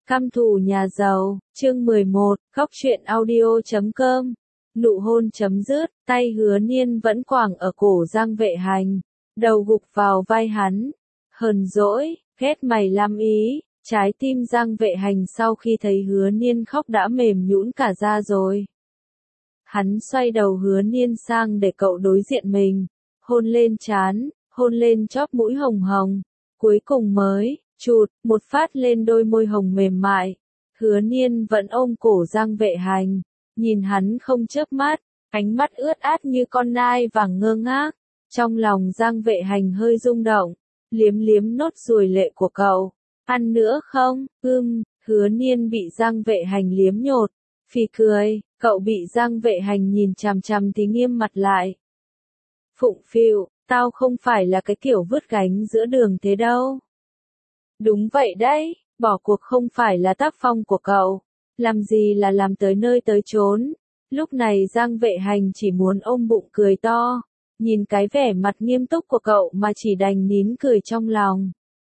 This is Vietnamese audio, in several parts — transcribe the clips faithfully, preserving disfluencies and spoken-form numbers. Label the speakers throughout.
Speaker 1: Căm thù nhà giàu, chương mười một, góc truyện audio chấm com. Nụ hôn chấm dứt, tay Hứa Niên vẫn quàng ở cổ Giang Vệ Hành, đầu gục vào vai hắn. Hờn dỗi, ghét mày lắm ý, trái tim Giang Vệ Hành sau khi thấy Hứa Niên khóc đã mềm nhũn cả ra rồi. Hắn xoay đầu Hứa Niên sang để cậu đối diện mình, hôn lên trán, hôn lên chóp mũi hồng hồng, cuối cùng mới chụt một phát lên đôi môi hồng mềm mại. Hứa Niên vẫn ôm cổ Giang Vệ Hành, nhìn hắn không chớp mắt, ánh mắt ướt át như con nai vàng ngơ ngác. Trong lòng Giang Vệ Hành hơi rung động, liếm liếm nốt ruồi lệ của cậu. Ăn nữa không? Ưm, Hứa Niên bị Giang Vệ Hành liếm nhột, phì cười, cậu bị Giang Vệ Hành nhìn chằm chằm thì nghiêm mặt lại. Phụng phịu, tao không phải là cái kiểu vứt gánh giữa đường thế đâu. Đúng vậy đấy, bỏ cuộc không phải là tác phong của cậu, làm gì là làm tới nơi tới chốn. Lúc này Giang Vệ Hành chỉ muốn ôm bụng cười to, nhìn cái vẻ mặt nghiêm túc của cậu mà chỉ đành nín cười trong lòng.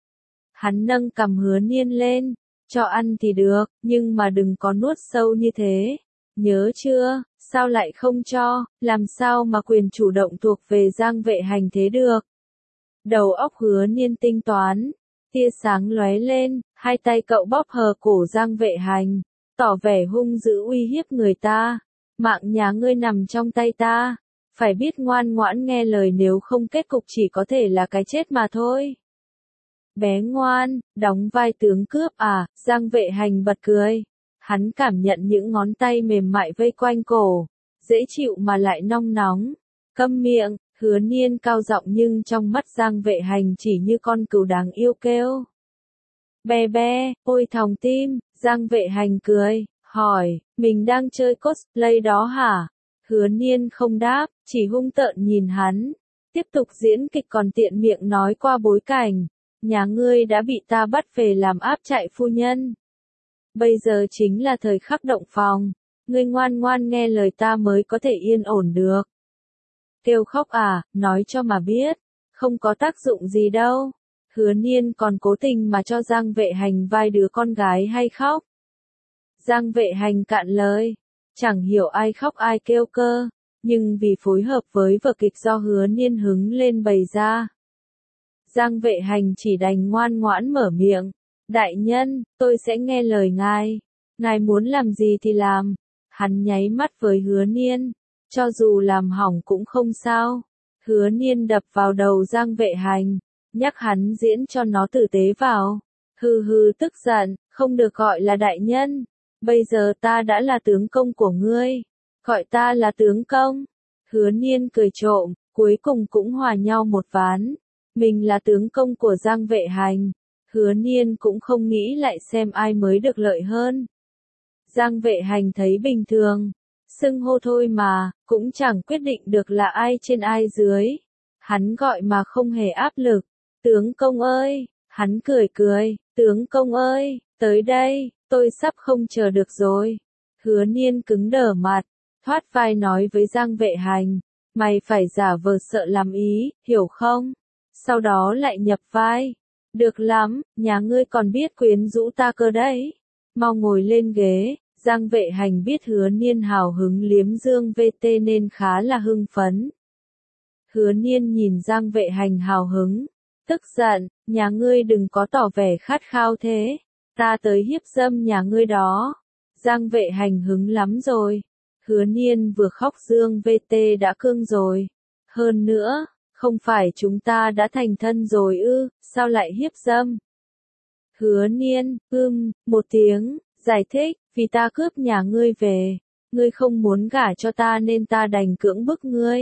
Speaker 1: Hắn nâng cằm Hứa Niên lên, cho ăn thì được, nhưng mà đừng có nuốt sâu như thế. Nhớ chưa, sao lại không cho, làm sao mà quyền chủ động thuộc về Giang Vệ Hành thế được. Đầu óc Hứa Niên tinh toán, tia sáng lóe lên, hai tay cậu bóp hờ cổ Giang Vệ Hành, tỏ vẻ hung dữ uy hiếp người ta. Mạng nhà ngươi nằm trong tay ta, phải biết ngoan ngoãn nghe lời, nếu không kết cục chỉ có thể là cái chết mà thôi. Bé ngoan, đóng vai tướng cướp à? Giang Vệ Hành bật cười. Hắn cảm nhận những ngón tay mềm mại vây quanh cổ, dễ chịu mà lại nong nóng. Câm miệng, Hứa Niên cao giọng nhưng trong mắt Giang Vệ Hành chỉ như con cừu đáng yêu kêu. Be be, ôi thòng tim. Giang Vệ Hành cười, hỏi, mình đang chơi cosplay đó hả? Hứa Niên không đáp, chỉ hung tợn nhìn hắn, tiếp tục diễn kịch còn tiện miệng nói qua bối cảnh. Nhà ngươi đã bị ta bắt về làm áp trại phu nhân. Bây giờ chính là thời khắc động phòng, ngươi ngoan ngoan nghe lời ta mới có thể yên ổn được. Kêu khóc à, nói cho mà biết, không có tác dụng gì đâu. Hứa Niên còn cố tình mà cho Giang Vệ Hành vai đứa con gái hay khóc. Giang Vệ Hành cạn lời, chẳng hiểu ai khóc ai kêu cơ, nhưng vì phối hợp với vở kịch do Hứa Niên hứng lên bày ra, Giang Vệ Hành chỉ đành ngoan ngoãn mở miệng. Đại nhân, tôi sẽ nghe lời ngài. Ngài muốn làm gì thì làm. Hắn nháy mắt với Hứa Niên. Cho dù làm hỏng cũng không sao. Hứa Niên đập vào đầu Giang Vệ Hành, nhắc hắn diễn cho nó tử tế vào. Hừ hừ tức giận, không được gọi là đại nhân. Bây giờ ta đã là tướng công của ngươi. Gọi ta là tướng công. Hứa Niên cười trộm, cuối cùng cũng hòa nhau một ván. Mình là tướng công của Giang Vệ Hành. Hứa Niên cũng không nghĩ lại xem ai mới được lợi hơn. Giang Vệ Hành thấy bình thường, xưng hô thôi mà, cũng chẳng quyết định được là ai trên ai dưới. Hắn gọi mà không hề áp lực. Tướng công ơi, hắn cười cười, tướng công ơi, tới đây, tôi sắp không chờ được rồi. Hứa Niên cứng đờ mặt, thoát vai nói với Giang Vệ Hành, mày phải giả vờ sợ làm ý, hiểu không? Sau đó lại nhập vai. Được lắm, nhà ngươi còn biết quyến rũ ta cơ đấy. Mau ngồi lên ghế. Giang Vệ Hành biết Hứa Niên hào hứng liếm Dương vê tê nên khá là hưng phấn. Hứa Niên nhìn Giang Vệ Hành hào hứng, tức giận, nhà ngươi đừng có tỏ vẻ khát khao thế. Ta tới hiếp dâm nhà ngươi đó. Giang Vệ Hành hứng lắm rồi. Hứa Niên vừa khóc Dương vê tê đã cương rồi. Hơn nữa, không phải chúng ta đã thành thân rồi ư, sao lại hiếp dâm? Hứa Niên, ưm, một tiếng, giải thích, vì ta cướp nhà ngươi về, ngươi không muốn gả cho ta nên ta đành cưỡng bức ngươi.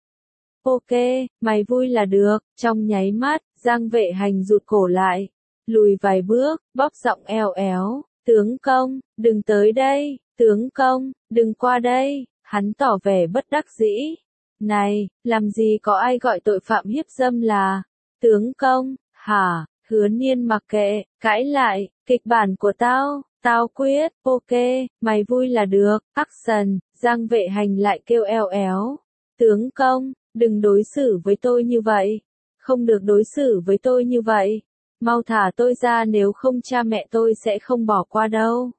Speaker 1: Ok, mày vui là được. Trong nháy mắt, Giang Vệ Hành rụt cổ lại, lùi vài bước, bóp giọng eo éo, tướng công, đừng tới đây, tướng công, đừng qua đây. Hắn tỏ vẻ bất đắc dĩ. Này, làm gì có ai gọi tội phạm hiếp dâm là tướng công, hả? Hứa Niên mặc kệ, cãi lại, kịch bản của tao, tao quyết, ok, mày vui là được, action. Giang Vệ Hành lại kêu eo éo, tướng công, đừng đối xử với tôi như vậy, không được đối xử với tôi như vậy. Mau thả tôi ra nếu không cha mẹ tôi sẽ không bỏ qua đâu.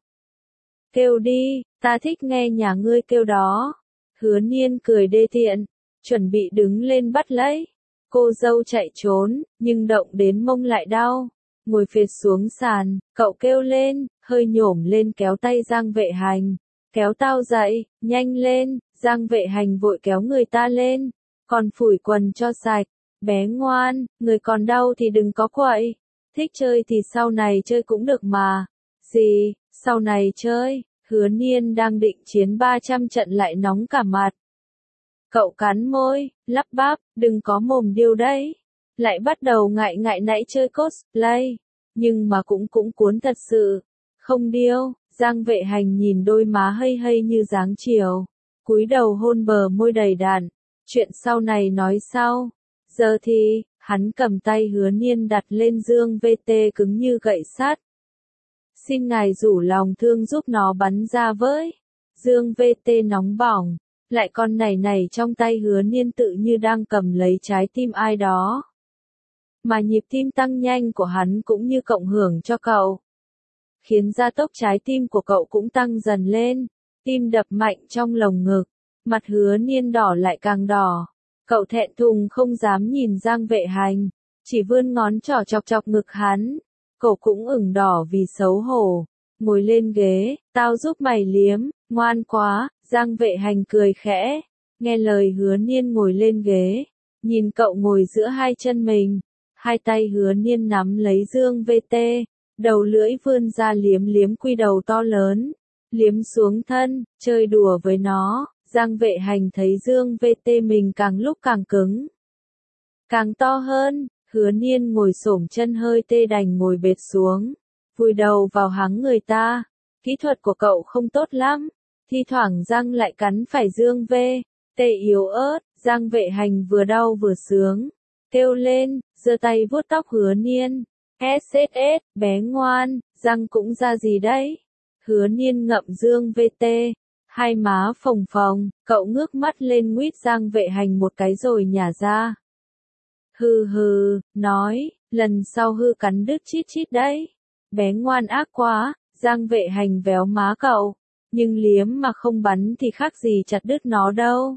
Speaker 1: Kêu đi, ta thích nghe nhà ngươi kêu đó. Hứa Niên cười đê tiện, chuẩn bị đứng lên bắt lấy. Cô dâu chạy trốn, nhưng động đến mông lại đau. Ngồi phệt xuống sàn, cậu kêu lên, hơi nhổm lên kéo tay Giang Vệ Hành. Kéo tao dậy, nhanh lên, Giang Vệ Hành vội kéo người ta lên. Còn phủi quần cho sạch, bé ngoan, người còn đau thì đừng có quậy. Thích chơi thì sau này chơi cũng được mà. Gì, sau này chơi, Hứa Niên đang định chiến ba trăm trận lại nóng cả mặt. Cậu cắn môi, lắp bắp, đừng có mồm điêu đấy. Lại bắt đầu ngại ngại nãy chơi cosplay, nhưng mà cũng cũng cuốn thật sự. Không điêu, Giang Vệ Hành nhìn đôi má hây hây như dáng chiều, cúi đầu hôn bờ môi đầy đặn. Chuyện sau này nói sau. Giờ thì, hắn cầm tay Hứa Niên đặt lên Dương vê tê cứng như gậy sắt. Xin ngài rủ lòng thương giúp nó bắn ra với. Dương vê tê nóng bỏng, lại còn nảy nảy trong tay Hứa Niên tự như đang cầm lấy trái tim ai đó. Mà nhịp tim tăng nhanh của hắn cũng như cộng hưởng cho cậu, khiến gia tốc trái tim của cậu cũng tăng dần lên, tim đập mạnh trong lồng ngực, mặt Hứa Niên đỏ lại càng đỏ. Cậu thẹn thùng không dám nhìn Giang Vệ Hành, chỉ vươn ngón trỏ chọc chọc ngực hắn. Cậu cũng ửng đỏ vì xấu hổ. Ngồi lên ghế, tao giúp mày liếm, ngoan quá. Giang Vệ Hành cười khẽ, nghe lời Hứa Niên ngồi lên ghế, nhìn cậu ngồi giữa hai chân mình. Hai tay Hứa Niên nắm lấy Dương vê tê, đầu lưỡi vươn ra liếm liếm quy đầu to lớn, liếm xuống thân, chơi đùa với nó. Giang Vệ Hành thấy Dương vê tê mình càng lúc càng cứng, càng to hơn. Hứa Niên ngồi xổm chân hơi tê đành ngồi bệt xuống, vùi đầu vào háng người ta. Kỹ thuật của cậu không tốt lắm, thi thoảng răng lại cắn phải Dương vê tê yếu ớt. Giang Vệ Hành vừa đau vừa sướng, kêu lên, giơ tay vuốt tóc Hứa Niên. ét ét ét, bé ngoan, răng cũng ra gì đấy? Hứa Niên ngậm Dương vê tê, hai má phồng phồng, cậu ngước mắt lên nguýt Giang Vệ Hành một cái rồi nhả ra. Hừ hừ, nói, lần sau hư cắn đứt chít chít đấy. Bé ngoan ác quá. Giang Vệ Hành véo má cậu, nhưng liếm mà không bắn thì khác gì chặt đứt nó đâu.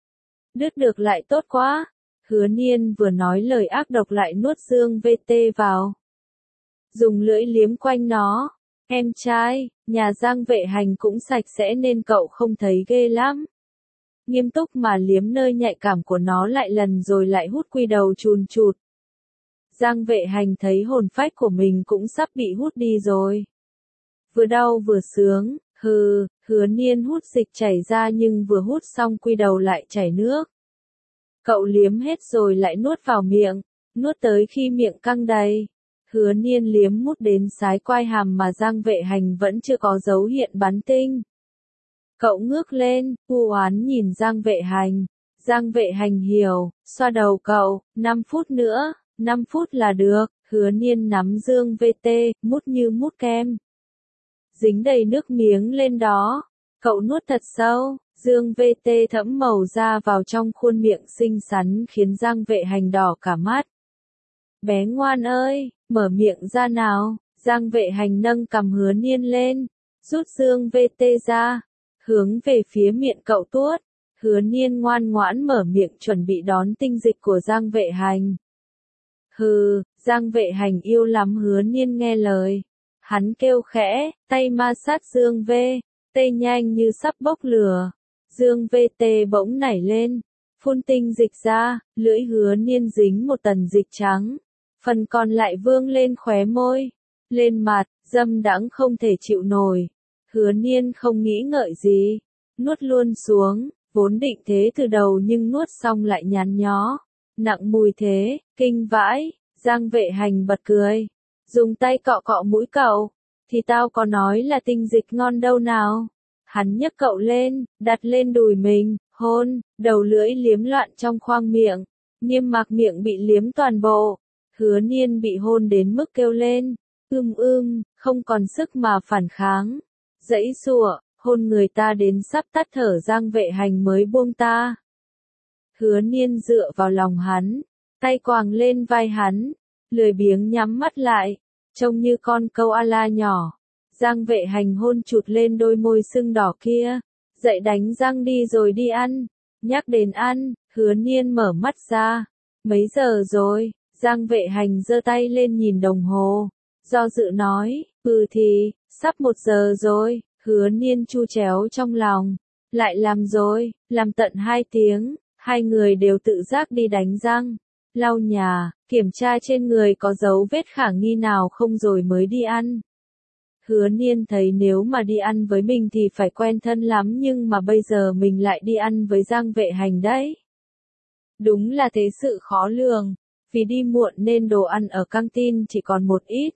Speaker 1: Đứt được lại tốt quá. Hứa Niên vừa nói lời ác độc lại nuốt Dương vê tê vào, dùng lưỡi liếm quanh nó. Em trai, nhà Giang Vệ Hành cũng sạch sẽ nên cậu không thấy ghê lắm. Nghiêm túc mà liếm nơi nhạy cảm của nó lại lần rồi lại hút quy đầu chùn chụt. Giang Vệ Hành thấy hồn phách của mình cũng sắp bị hút đi rồi. Vừa đau vừa sướng, hừ, Hứa Niên hút dịch chảy ra nhưng vừa hút xong quy đầu lại chảy nước. Cậu liếm hết rồi lại nuốt vào miệng, nuốt tới khi miệng căng đầy. Hứa Niên liếm mút đến sái quai hàm mà Giang Vệ Hành vẫn chưa có dấu hiện bắn tinh. Cậu ngước lên, u oán nhìn Giang Vệ Hành. Giang Vệ Hành hiểu, xoa đầu cậu, năm phút nữa, năm phút là được. Hứa Niên nắm Dương vê tê, mút như mút kem, dính đầy nước miếng lên đó. Cậu nuốt thật sâu, Dương vê tê thẫm màu ra vào trong khuôn miệng xinh xắn khiến Giang Vệ Hành đỏ cả mắt. Bé ngoan ơi, mở miệng ra nào. Giang Vệ Hành nâng cằm Hứa Niên lên, rút Dương vê tê ra, hướng về phía miệng cậu tuốt. Hứa Niên ngoan ngoãn mở miệng chuẩn bị đón tinh dịch của Giang Vệ Hành. Hừ, Giang Vệ Hành yêu lắm Hứa Niên nghe lời. Hắn kêu khẽ, tay ma sát Dương vê tê nhanh như sắp bốc lửa. Dương vê tê bỗng nảy lên, phun tinh dịch ra, lưỡi Hứa Niên dính một tầng dịch trắng. Phần còn lại vương lên khóe môi, lên mặt, dâm đãng không thể chịu nổi. Hứa Niên không nghĩ ngợi gì, nuốt luôn xuống, vốn định thế từ đầu nhưng nuốt xong lại nhán nhó. Nặng mùi thế, kinh vãi. Giang Vệ Hành bật cười, dùng tay cọ cọ mũi cậu, thì tao có nói là tinh dịch ngon đâu nào. Hắn nhấc cậu lên, đặt lên đùi mình, hôn, đầu lưỡi liếm loạn trong khoang miệng, niêm mạc miệng bị liếm toàn bộ. Hứa Niên bị hôn đến mức kêu lên, ưm ưm, không còn sức mà phản kháng. Dãy giụa, hôn người ta đến sắp tắt thở. Giang Vệ Hành mới buông ta. Hứa Niên dựa vào lòng hắn, tay quàng lên vai hắn, lười biếng nhắm mắt lại, trông như con koala nhỏ. Giang Vệ Hành hôn chụt lên đôi môi sưng đỏ kia, dậy đánh răng đi rồi đi ăn. Nhắc đến ăn, Hứa Niên mở mắt ra. Mấy giờ rồi? Giang Vệ Hành giơ tay lên nhìn đồng hồ, do dự nói, ừ thì, sắp một giờ rồi. Hứa Niên chu chéo trong lòng, lại làm rồi, làm tận hai tiếng, hai người đều tự giác đi đánh răng, lau nhà, kiểm tra trên người có dấu vết khả nghi nào không rồi mới đi ăn. Hứa Niên thấy nếu mà đi ăn với mình thì phải quen thân lắm, nhưng mà bây giờ mình lại đi ăn với Giang Vệ Hành đấy. Đúng là thế sự khó lường, vì đi muộn nên đồ ăn ở căng tin chỉ còn một ít.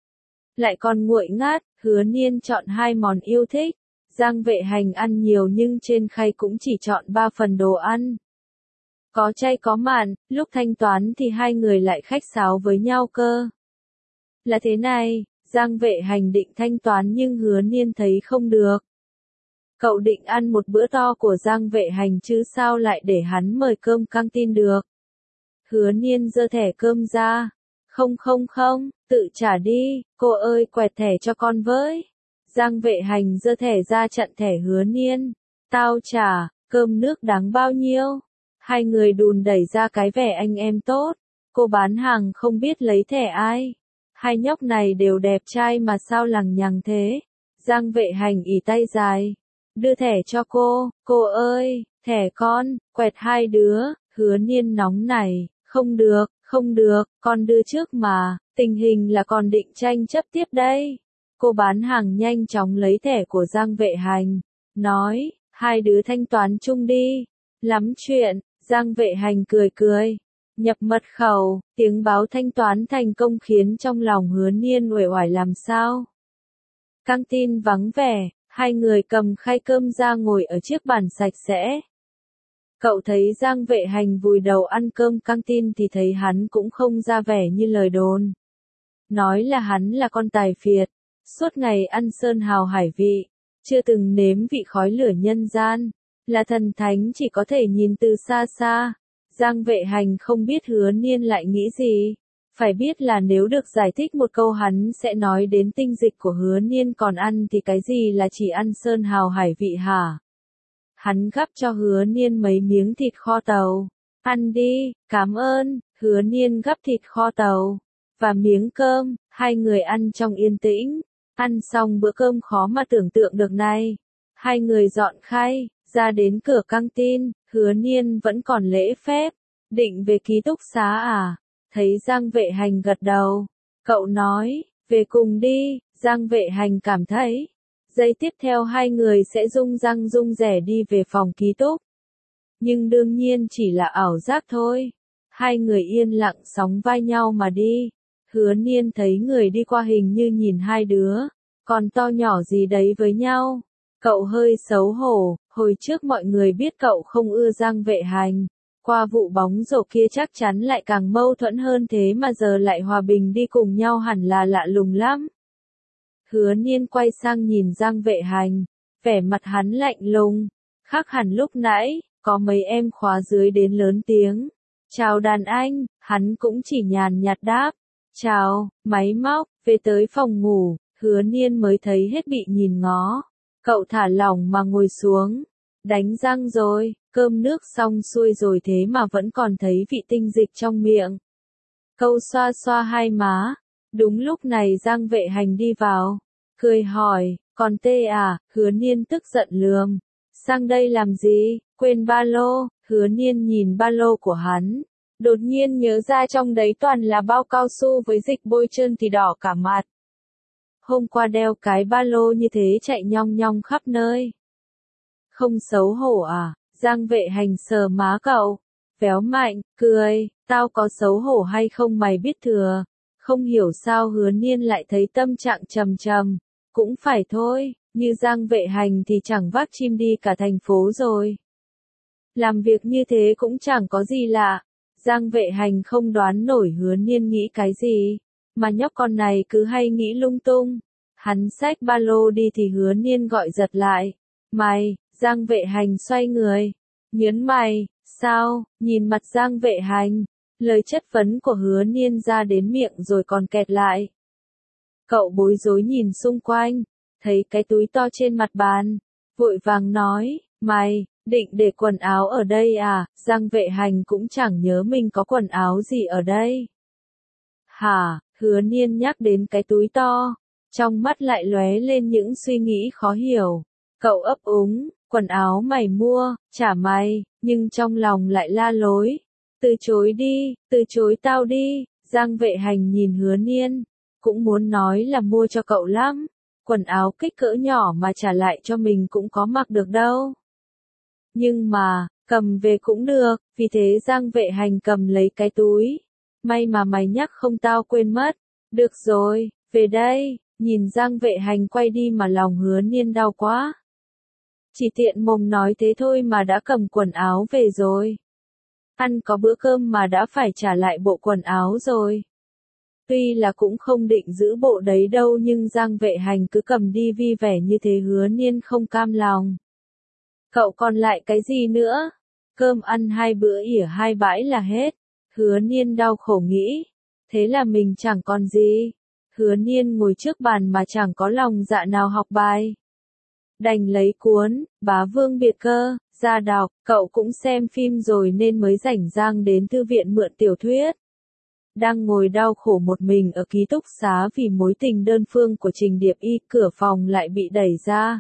Speaker 1: Lại còn nguội ngát, Hứa Niên chọn hai món yêu thích. Giang Vệ Hành ăn nhiều nhưng trên khay cũng chỉ chọn ba phần đồ ăn. Có chay có mặn, lúc thanh toán thì hai người lại khách sáo với nhau cơ. Là thế này, Giang Vệ Hành định thanh toán nhưng Hứa Niên thấy không được. Cậu định ăn một bữa to của Giang Vệ Hành chứ sao lại để hắn mời cơm căng tin được. Hứa Niên giơ thẻ cơm ra. Không không không, tự trả đi, cô ơi quẹt thẻ cho con với. Giang Vệ Hành giơ thẻ ra chặn thẻ Hứa Niên. Tao trả, cơm nước đáng bao nhiêu? Hai người đùn đẩy ra cái vẻ anh em tốt. Cô bán hàng không biết lấy thẻ ai. Hai nhóc này đều đẹp trai mà sao lằng nhằng thế. Giang Vệ Hành ỉ tay dài. Đưa thẻ cho cô, cô ơi, thẻ con, quẹt hai đứa. Hứa Niên nóng này, không được, không được, con đưa trước mà, tình hình là còn định tranh chấp tiếp đây. Cô bán hàng nhanh chóng lấy thẻ của Giang Vệ Hành, nói, hai đứa thanh toán chung đi. Lắm chuyện, Giang Vệ Hành cười cười, nhập mật khẩu, tiếng báo thanh toán thành công khiến trong lòng Hứa Niên uể oải làm sao. Căng tin vắng vẻ, hai người cầm khay cơm ra ngồi ở chiếc bàn sạch sẽ. Cậu thấy Giang Vệ Hành vùi đầu ăn cơm căng tin thì thấy hắn cũng không ra vẻ như lời đồn. Nói là hắn là con tài phiệt, suốt ngày ăn sơn hào hải vị, chưa từng nếm vị khói lửa nhân gian, là thần thánh chỉ có thể nhìn từ xa xa. Giang Vệ Hành không biết Hứa Niên lại nghĩ gì, phải biết là nếu được giải thích một câu hắn sẽ nói đến tinh dịch của Hứa Niên, còn ăn thì cái gì là chỉ ăn sơn hào hải vị hả? Hắn gắp cho Hứa Niên mấy miếng thịt kho tàu. Ăn đi, cảm ơn. Hứa Niên gắp thịt kho tàu và miếng cơm, hai người ăn trong yên tĩnh. Ăn xong bữa cơm khó mà tưởng tượng được này. Hai người dọn khay, ra đến cửa căng tin, Hứa Niên vẫn còn lễ phép. Định về ký túc xá à? Thấy Giang Vệ Hành gật đầu. Cậu nói, về cùng đi. Giang Vệ Hành cảm thấy giây tiếp theo hai người sẽ rung răng rung rẻ đi về phòng ký túc. Nhưng đương nhiên chỉ là ảo giác thôi. Hai người yên lặng sóng vai nhau mà đi. Hứa Niên thấy người đi qua hình như nhìn hai đứa, còn to nhỏ gì đấy với nhau. Cậu hơi xấu hổ, hồi trước mọi người biết cậu không ưa Giang Vệ Hành. Qua vụ bóng rổ kia chắc chắn lại càng mâu thuẫn hơn thế mà giờ lại hòa bình đi cùng nhau hẳn là lạ lùng lắm. Hứa Niên quay sang nhìn Giang Vệ Hành, vẻ mặt hắn lạnh lùng, khác hẳn lúc nãy, có mấy em khóa dưới đến lớn tiếng. Chào đàn anh, hắn cũng chỉ nhàn nhạt đáp. Chào, máy móc, về tới phòng ngủ, Hứa Niên mới thấy hết bị nhìn ngó. Cậu thả lỏng mà ngồi xuống, đánh răng rồi, cơm nước xong xuôi rồi thế mà vẫn còn thấy vị tinh dịch trong miệng. Câu xoa xoa hai má. Đúng lúc này Giang Vệ Hành đi vào, cười hỏi, còn tê à? Hứa Niên tức giận lườm, sang đây làm gì, quên ba lô. Hứa Niên nhìn ba lô của hắn, đột nhiên nhớ ra trong đấy toàn là bao cao su với dịch bôi trơn thì đỏ cả mặt. Hôm qua đeo cái ba lô như thế chạy nhong nhong khắp nơi. Không xấu hổ à? Giang Vệ Hành sờ má cậu, véo mạnh, cười, tao có xấu hổ hay không mày biết thừa. Không hiểu sao Hứa Niên lại thấy tâm trạng trầm trầm. Cũng phải thôi, như Giang Vệ Hành thì chẳng vác chim đi cả thành phố rồi. Làm việc như thế cũng chẳng có gì lạ. Giang Vệ Hành không đoán nổi Hứa Niên nghĩ cái gì, mà nhóc con này cứ hay nghĩ lung tung. Hắn xách ba lô đi thì Hứa Niên gọi giật lại. Mày, Giang Vệ Hành xoay người, nhớn mày, sao, nhìn mặt Giang Vệ Hành. Lời chất vấn của Hứa Niên ra đến miệng rồi còn kẹt lại. Cậu bối rối nhìn xung quanh, thấy cái túi to trên mặt bàn, vội vàng nói, mày, định để quần áo ở đây à? Giang Vệ Hành cũng chẳng nhớ mình có quần áo gì ở đây. Hả? Hứa Niên nhắc đến cái túi to, trong mắt lại lóe lên những suy nghĩ khó hiểu. Cậu ấp úng, quần áo mày mua, trả mày, nhưng trong lòng lại la lối. Từ chối đi, từ chối tao đi. Giang Vệ Hành nhìn Hứa Niên, cũng muốn nói là mua cho cậu lắm. Quần áo kích cỡ nhỏ mà trả lại cho mình cũng có mặc được đâu. Nhưng mà, cầm về cũng được, vì thế Giang Vệ Hành cầm lấy cái túi. May mà mày nhắc không tao quên mất. Được rồi, về đây. Nhìn Giang Vệ Hành quay đi mà lòng Hứa Niên đau quá. Chỉ tiện mồm nói thế thôi mà đã cầm quần áo về rồi. Ăn có bữa cơm mà đã phải trả lại bộ quần áo rồi. Tuy là cũng không định giữ bộ đấy đâu nhưng Giang Vệ Hành cứ cầm đi vi vẻ như thế Hứa Niên không cam lòng. Cậu còn lại cái gì nữa? Cơm ăn hai bữa ỉa hai bãi là hết. Hứa Niên đau khổ nghĩ. Thế là mình chẳng còn gì. Hứa Niên ngồi trước bàn mà chẳng có lòng dạ nào học bài. Đành lấy cuốn, Bá Vương Biệt Cơ, ra đọc. Cậu cũng xem phim rồi nên mới rảnh rang đến thư viện mượn tiểu thuyết. Đang ngồi đau khổ một mình ở ký túc xá vì mối tình đơn phương của Trình Điệp Y, cửa phòng lại bị đẩy ra.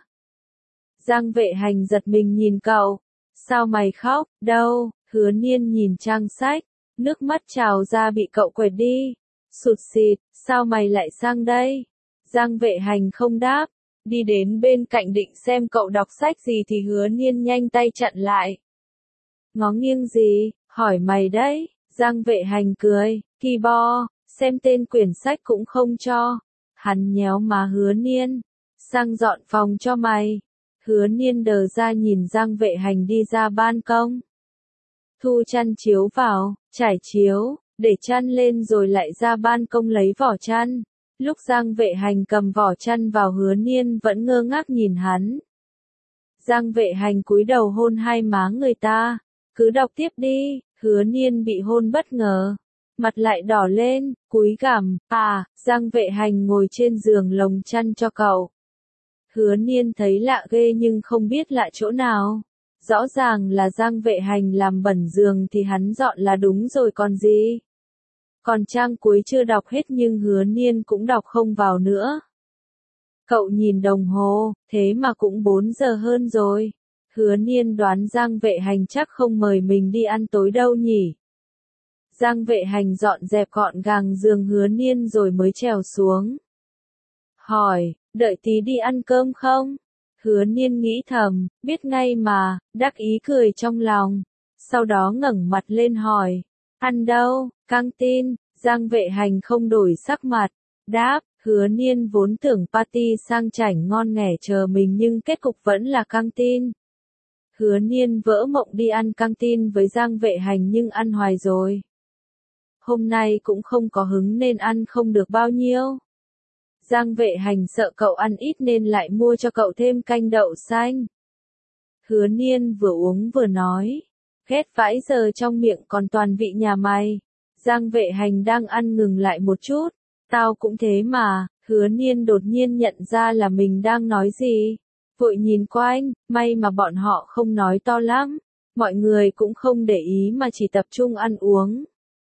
Speaker 1: Giang Vệ Hành giật mình nhìn cậu. Sao mày khóc? Đâu? Hứa Niên nhìn trang sách, nước mắt trào ra bị cậu quệt đi. Sụt sịt, sao mày lại sang đây? Giang Vệ Hành không đáp, đi đến bên cạnh định xem cậu đọc sách gì thì Hứa Niên nhanh tay chặn lại. Ngó nghiêng gì? Hỏi mày đấy. Giang Vệ Hành cười, kỳ bo, xem tên quyển sách cũng không cho. Hắn nhéo má Hứa Niên, sang dọn phòng cho mày. Hứa Niên đờ ra nhìn Giang Vệ Hành đi ra ban công. Thu chăn chiếu vào, trải chiếu, để chăn lên rồi lại ra ban công lấy vỏ chăn. Lúc Giang Vệ Hành cầm vỏ chăn vào Hứa Niên vẫn ngơ ngác nhìn hắn. Giang Vệ Hành cúi đầu hôn hai má người ta. Cứ đọc tiếp đi. Hứa Niên bị hôn bất ngờ. Mặt lại đỏ lên, cúi gằm. À, Giang Vệ Hành ngồi trên giường lồng chăn cho cậu. Hứa Niên thấy lạ ghê nhưng không biết lạ chỗ nào. Rõ ràng là Giang Vệ Hành làm bẩn giường thì hắn dọn là đúng rồi còn gì. Còn trang cuối chưa đọc hết nhưng Hứa Niên cũng đọc không vào nữa. Cậu nhìn đồng hồ, thế mà cũng bốn giờ hơn rồi. Hứa Niên đoán Giang Vệ Hành chắc không mời mình đi ăn tối đâu nhỉ. Giang Vệ Hành dọn dẹp gọn gàng giường Hứa Niên rồi mới trèo xuống. Hỏi, đợi tí đi ăn cơm không? Hứa Niên nghĩ thầm, biết ngay mà, đắc ý cười trong lòng. Sau đó ngẩng mặt lên hỏi, ăn đâu? Căng tin. Giang Vệ Hành không đổi sắc mặt. Đáp, Hứa Niên vốn tưởng party sang chảnh ngon nghẻ chờ mình nhưng kết cục vẫn là căng tin. Hứa Niên vỡ mộng đi ăn căng tin với Giang Vệ Hành nhưng ăn hoài rồi. Hôm nay cũng không có hứng nên ăn không được bao nhiêu. Giang Vệ Hành sợ cậu ăn ít nên lại mua cho cậu thêm canh đậu xanh. Hứa Niên vừa uống vừa nói, ghét vãi giờ trong miệng còn toàn vị nhà mày. Giang Vệ Hành đang ăn ngừng lại một chút, tao cũng thế mà. Hứa Niên đột nhiên nhận ra là mình đang nói gì. Vội nhìn quanh, may mà bọn họ không nói to lắm. Mọi người cũng không để ý mà chỉ tập trung ăn uống.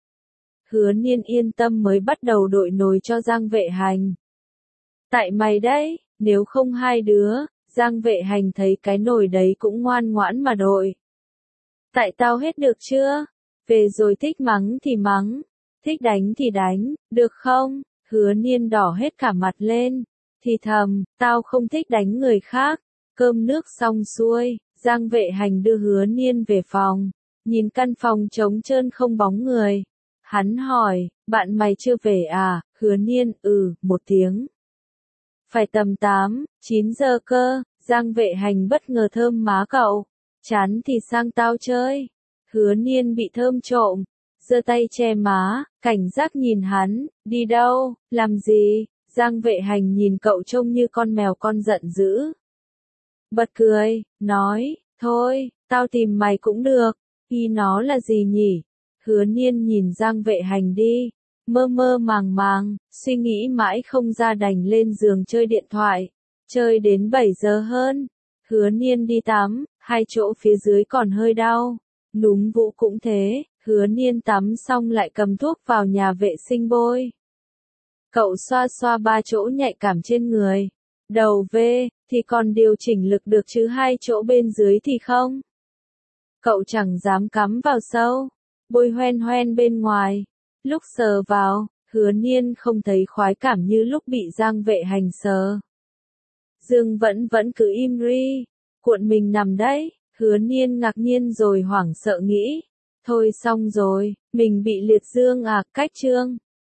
Speaker 1: Hứa Niên yên tâm mới bắt đầu đội nồi cho Giang Vệ Hành. Tại mày đấy, nếu không hai đứa, Giang Vệ Hành thấy cái nồi đấy cũng ngoan ngoãn mà đội. Tại tao hết được chưa? Về rồi thích mắng thì mắng, thích đánh thì đánh, được không? Hứa Niên đỏ hết cả mặt lên, thì thầm, tao không thích đánh người khác. Cơm nước xong xuôi, Giang Vệ Hành đưa Hứa Niên về phòng, nhìn căn phòng trống trơn không bóng người. Hắn hỏi, bạn mày chưa về à? Hứa Niên, ừ, một tiếng. Phải tầm tám, chín giờ cơ. Giang Vệ Hành bất ngờ thơm má cậu. Chán thì sang tao chơi. Hứa Niên bị thơm trộm, giơ tay che má, cảnh giác nhìn hắn, đi đâu, làm gì? Giang Vệ Hành nhìn cậu trông như con mèo con giận dữ. Bật cười, nói, thôi, tao tìm mày cũng được. Y nó là gì nhỉ? Hứa Niên nhìn Giang Vệ Hành đi, mơ mơ màng màng, suy nghĩ mãi không ra đành lên giường chơi điện thoại, chơi đến bảy giờ hơn. Hứa Niên đi tắm, hai chỗ phía dưới còn hơi đau, Núm Vũ cũng thế, Hứa Niên tắm xong lại cầm thuốc vào nhà vệ sinh bôi. Cậu xoa xoa ba chỗ nhạy cảm trên người, đầu V, thì còn điều chỉnh lực được chứ hai chỗ bên dưới thì không. Cậu chẳng dám cắm vào sâu, bôi hoen hoen bên ngoài. Lúc sờ vào, Hứa Niên không thấy khoái cảm như lúc bị Giang Vệ Hành sờ. Dương vẫn vẫn cứ im ri, cuộn mình nằm đấy. Hứa Niên ngạc nhiên rồi hoảng sợ nghĩ, thôi xong rồi, mình bị liệt dương à, cách chương.